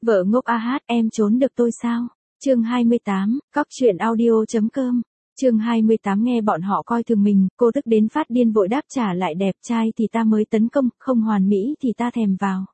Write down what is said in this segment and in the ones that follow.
Vợ ngốc a hát, em trốn được tôi sao? Chương 28, cóc truyện audio.com. Chương 28 nghe bọn họ coi thường mình, cô tức đến phát điên vội đáp trả lại đẹp trai thì ta mới tấn công, không hoàn mỹ thì ta thèm vào.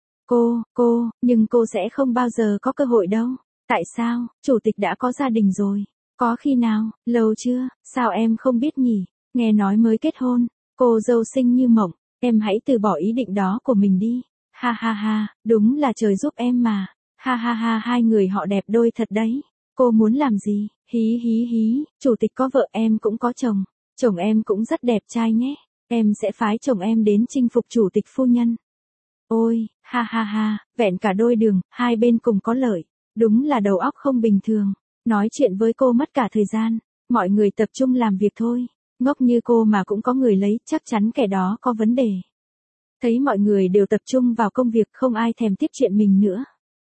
Nhưng cô sẽ không bao giờ có cơ hội đâu. Tại sao? Chủ tịch đã có gia đình rồi. Có khi nào? Lâu chưa? Sao em không biết nhỉ? Nghe nói mới kết hôn. Cô dâu xinh như mộng. Em hãy từ bỏ ý định đó của mình đi. Ha ha ha, đúng là trời giúp em mà. Ha ha ha, hai người họ đẹp đôi thật đấy. Cô muốn làm gì? Hí hí hí, chủ tịch có vợ, em cũng có chồng. Chồng em cũng rất đẹp trai nhé. Em sẽ phái chồng em đến chinh phục chủ tịch phu nhân. Ôi, ha ha ha, vẹn cả đôi đường, hai bên cùng có lợi. Đúng là đầu óc không bình thường. Nói chuyện với cô mất cả thời gian. Mọi người tập trung làm việc thôi. Ngốc như cô mà cũng có người lấy, chắc chắn kẻ đó có vấn đề. Thấy mọi người đều tập trung vào công việc, không ai thèm tiếp chuyện mình nữa.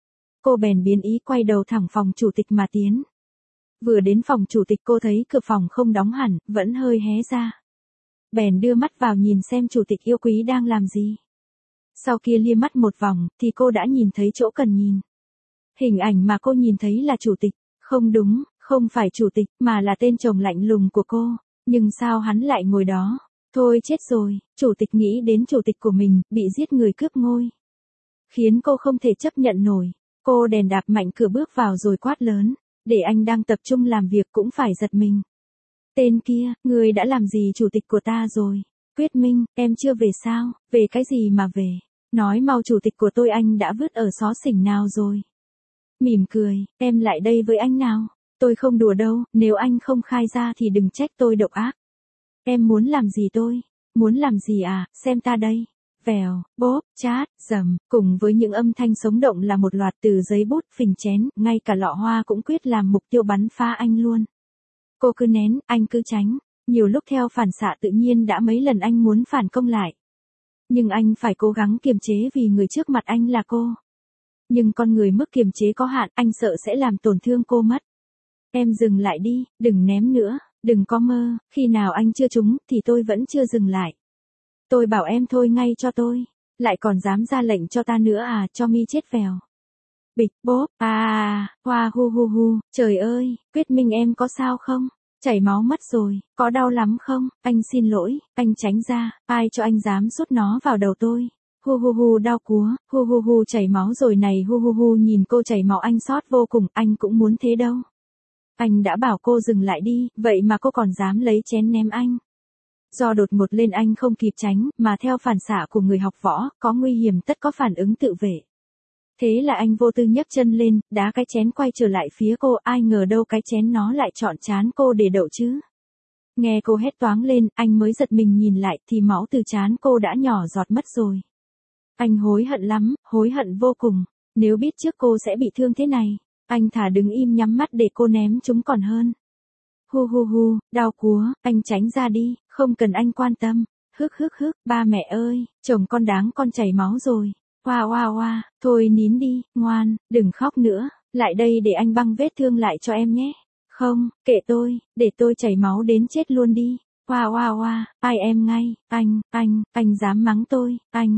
Cô bèn biến ý quay đầu thẳng phòng chủ tịch mà tiến. Vừa đến phòng chủ tịch cô thấy cửa phòng không đóng hẳn, vẫn hơi hé ra. Bèn đưa mắt vào nhìn xem chủ tịch yêu quý đang làm gì. Sau kia lia mắt một vòng, thì cô đã nhìn thấy chỗ cần nhìn. Hình ảnh mà cô nhìn thấy là chủ tịch. Không đúng, không phải chủ tịch, mà là tên chồng lạnh lùng của cô. Nhưng sao hắn lại ngồi đó? Thôi chết rồi, chủ tịch nghĩ đến chủ tịch của mình, bị giết người cướp ngôi. Khiến cô không thể chấp nhận nổi. Cô đèn đạp mạnh cửa bước vào rồi quát lớn. Để anh đang tập trung làm việc cũng phải giật mình. Tên kia, người đã làm gì chủ tịch của ta rồi? Quyết Minh, em chưa về sao? Về cái gì mà về? Nói mau, chủ tịch của tôi anh đã vứt ở xó xỉnh nào rồi? Mỉm cười, em lại đây với anh nào? Tôi không đùa đâu, nếu anh không khai ra thì đừng trách tôi độc ác. Em muốn làm gì tôi? Muốn làm gì à? Xem ta đây. Vèo, bốp, chát, dầm, cùng với những âm thanh sống động là một loạt từ giấy bút, phình chén, ngay cả lọ hoa cũng quyết làm mục tiêu bắn phá anh luôn. Cô cứ nén, anh cứ tránh. Nhiều lúc theo phản xạ tự nhiên đã mấy lần anh muốn phản công lại. Nhưng anh phải cố gắng kiềm chế vì người trước mặt anh là cô. Nhưng con người mức kiềm chế có hạn, anh sợ sẽ làm tổn thương cô mất. Em dừng lại đi, đừng ném nữa, đừng có mơ, khi nào anh chưa trúng thì tôi vẫn chưa dừng lại. Tôi bảo em thôi ngay cho tôi, lại còn dám ra lệnh cho ta nữa à, cho mi chết vèo. Bịch bốp, hoa hu hu hu, trời ơi, Quyết Minh em có sao không? Chảy máu mất rồi, có đau lắm không? Anh xin lỗi, anh tránh ra, ai cho anh dám sút nó vào đầu tôi. Hu hu hu, đau quá, hu hu hu, chảy máu rồi này, hu hu hu, nhìn cô chảy máu anh xót vô cùng, anh cũng muốn thế đâu. Anh đã bảo cô dừng lại đi, vậy mà cô còn dám lấy chén ném anh. Do đột ngột lên anh không kịp tránh, mà theo phản xạ của người học võ, có nguy hiểm tất có phản ứng tự vệ. Thế là anh vô tư nhấc chân lên, đá cái chén quay trở lại phía cô, ai ngờ đâu cái chén nó lại chọn trán cô để đậu chứ. Nghe cô hét toáng lên, anh mới giật mình nhìn lại thì máu từ trán cô đã nhỏ giọt mất rồi. Anh hối hận lắm, hối hận vô cùng. Nếu biết trước cô sẽ bị thương thế này, anh thà đứng im nhắm mắt để cô ném chúng còn hơn. Hu hu hu, đau quá, anh tránh ra đi, không cần anh quan tâm. Hức, ba mẹ ơi, chồng con đáng con chảy máu rồi. Hoa, thôi nín đi, ngoan, đừng khóc nữa, lại đây để anh băng vết thương lại cho em nhé. Không, kệ tôi, để tôi chảy máu đến chết luôn đi. Hoa, ai em ngay, anh dám mắng tôi,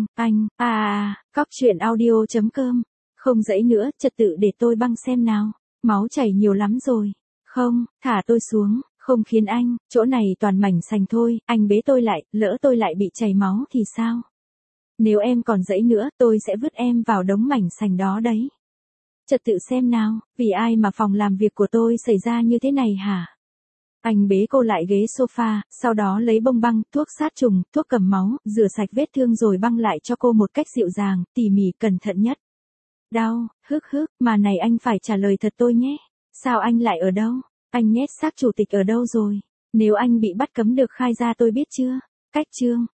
cóc truyện audio.com. Không dãy nữa, trật tự để tôi băng xem nào, máu chảy nhiều lắm rồi. Không, thả tôi xuống, không khiến anh, chỗ này toàn mảnh sành thôi, anh bế tôi lại, lỡ tôi lại bị chảy máu thì sao? Nếu em còn dãy nữa, tôi sẽ vứt em vào đống mảnh sành đó đấy. Trật tự xem nào, vì ai mà phòng làm việc của tôi xảy ra như thế này hả? Anh bế cô lại ghế sofa, sau đó lấy bông băng, thuốc sát trùng, thuốc cầm máu, rửa sạch vết thương rồi băng lại cho cô một cách dịu dàng, tỉ mỉ, cẩn thận nhất. Đau, mà này anh phải trả lời thật tôi nhé. Sao anh lại ở đâu? Anh nhét xác chủ tịch ở đâu rồi? Nếu anh bị bắt cấm được khai ra tôi biết chưa? Cách chương.